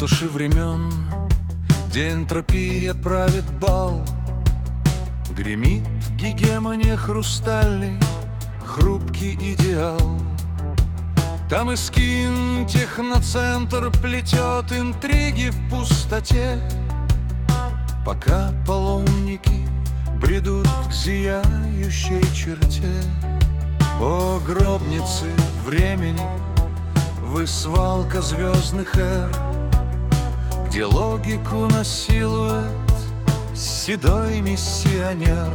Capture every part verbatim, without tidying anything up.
пустоши времен, где энтропия правит бал. Гремит гегемония хрустальный, хрупкий идеал. Там Искин техноцентр плетет интриги в пустоте, пока паломники бредут к зияющей черте. О, гробницы времени, вы свалка звездных эр, где логику насилует седой миссионер.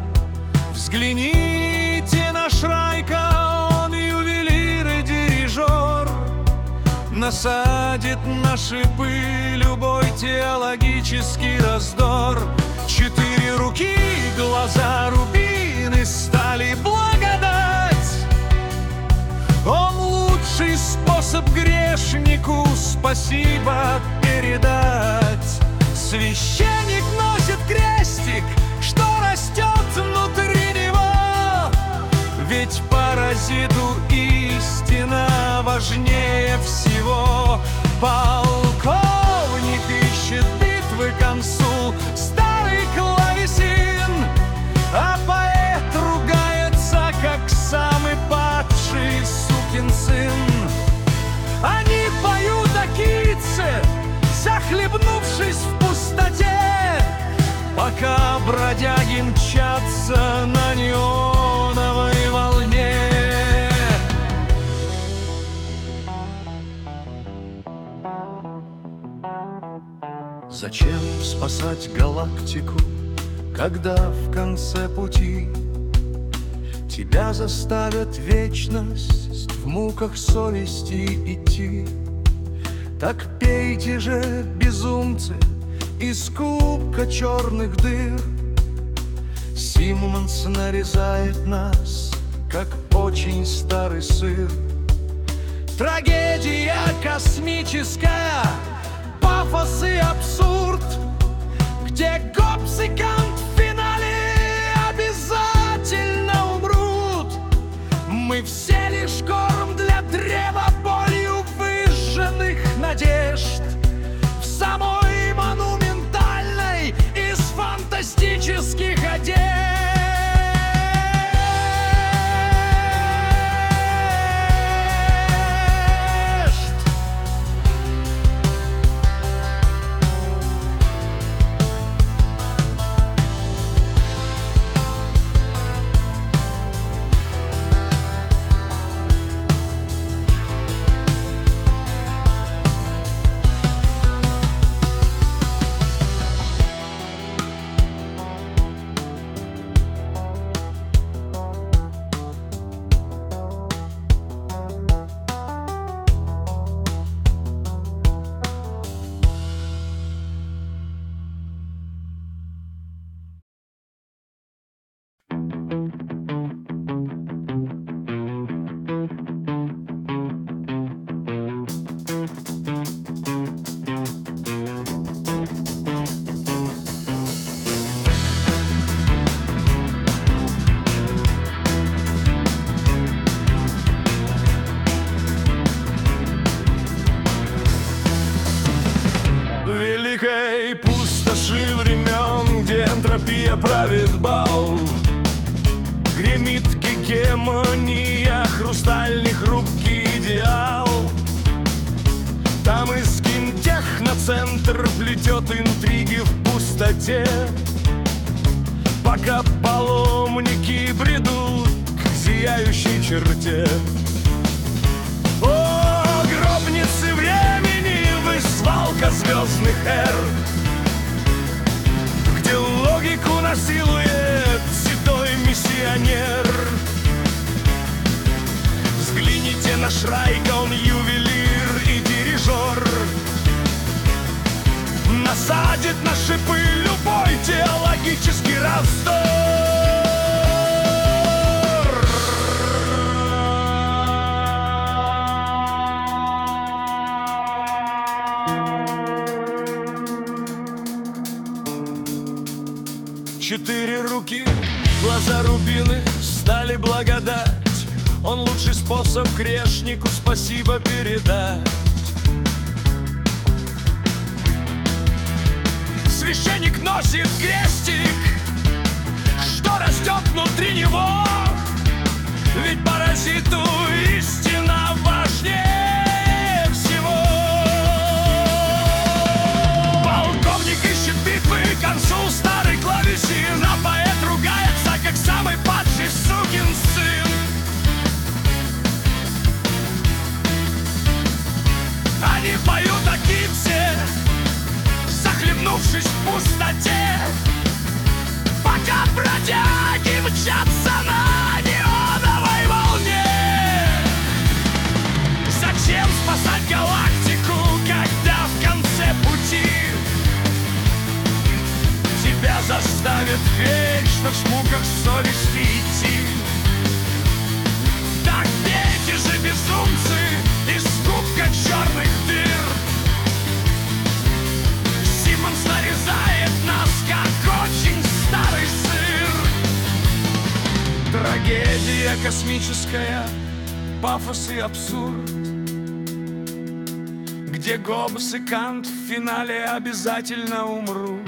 Взгляните на Шрайка, он ювелир и дирижер, насадит на шипы любой теологический раздор. Четыре руки, глаза, рубины, стали благодать. Он лучший способ грешнику спасибо передать. Священник носит крестик, что растет внутри него, ведь паразиту истина важнее всего. Полковник ищет битвы консул, старый клавесин, а поэт ругается, как самый падший сукин сын. Они поют о Китсе, захлебнувшись в пустоте, пока бродяги мчатся на неоновой волне. Зачем спасать галактику, когда в конце пути тебя заставят вечность в муках совести идти? Так пейте же, безумцы, из кубка черных дыр. Симмонс нарезает нас, как очень старый сыр. Трагедия космическая, пафос и абсурд, где Гоббс и Кант в финале обязательно умрут. Мы все лишь корм для древа, болью выжженных надежд в самой монументальной из фантастических одежд. Великой пустоши времен, где энтропия правит бал, гремит гегемония, хрустальный хрупкий идеал. Там Искин техноцентр плетет интриги в пустоте, пока паломники бредут к зияющей черте. О, гробницы времени, вы свалка звездных эр, где логику насилует седой миссионер. Взгляните на Шрайка, он ювелир и дирижер, насадит на шипы любой теологический раздор. Четыре руки, глаза рубины, стали благодать. Он лучший способ грешнику спасибо передать. священник носит крестик, что растет внутри него. Ведь паразиту истина важнее всего. Полковник ищет битвы, консул старый клавесин, а поэт ругается, как самый падший сукин сын. Они поют о Кипсе, захлебнувшись в пустоте, пока бродяги мчатся на неоновой волне. Зачем спасать галактику, когда в конце пути тебя заставят вечно в муках совести идти? Так эти же безумцы из кубка черных дыр. Симмонс нарезает нас, как очень старый сыр. Трагедия космическая, пафос и абсурд, где Гоббс и Кант в финале обязательно умрут.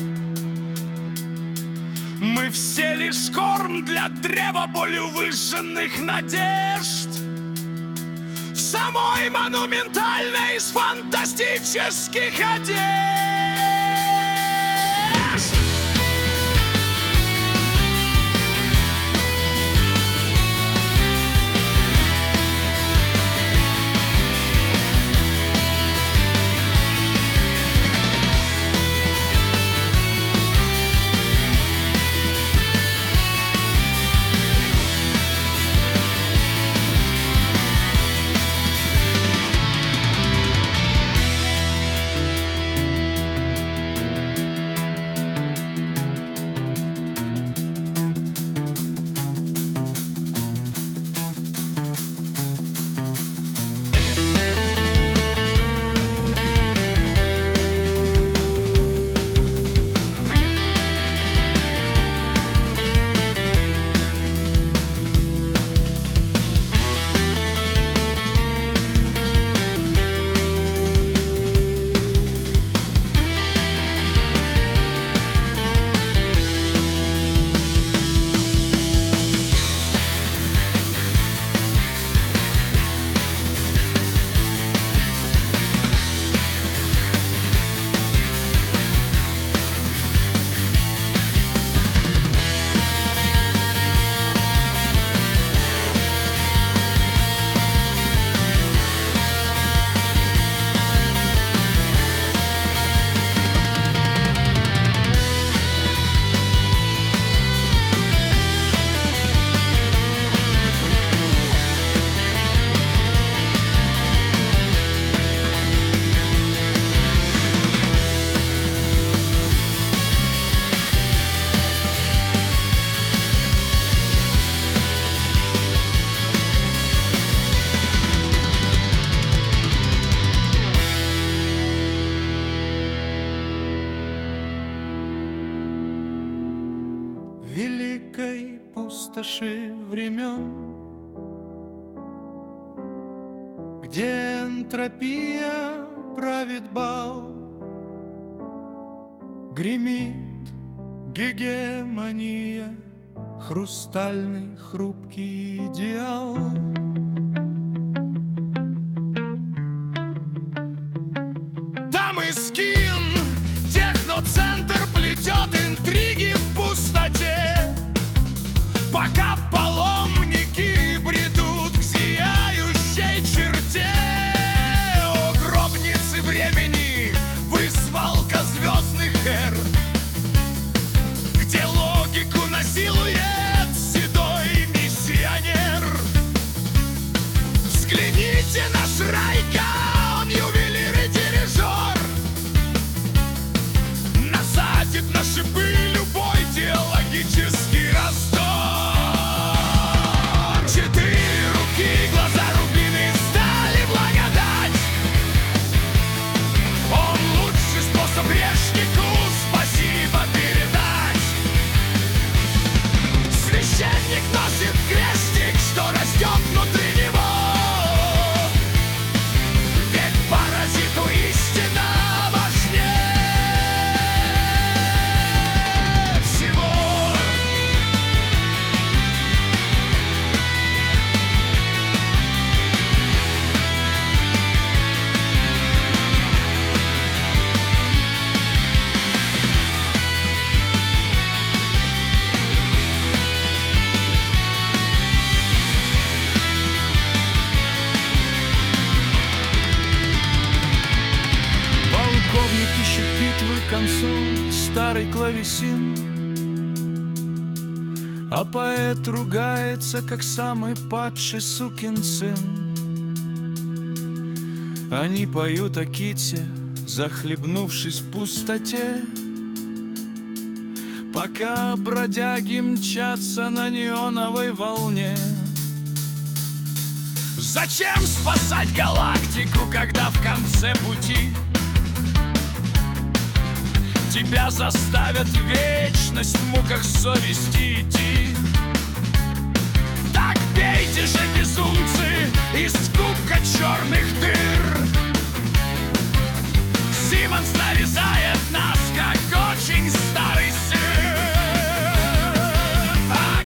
Мы все лишь корм для древа болью выжженных надежд, самой монументальной из фантастических одежд. Великой пустоши времен, где энтропия правит бал, гремит гегемония, хрустальный хрупкий идеал. Там и скин, техноцентр плетет интриги в пустоте, пока паломники бредут к сияющей черте. О, гробницы времени, вы свалка звездных эр, где логику насилует седой миссионер. старый клавесин. А поэт ругается, как самый падший сукин сын. Они поют о Ките, захлебнувшись в пустоте, пока бродяги мчатся на неоновой волне. Зачем спасать галактику, когда в конце пути тебя заставят в вечность в муках совести идти? Так пейте же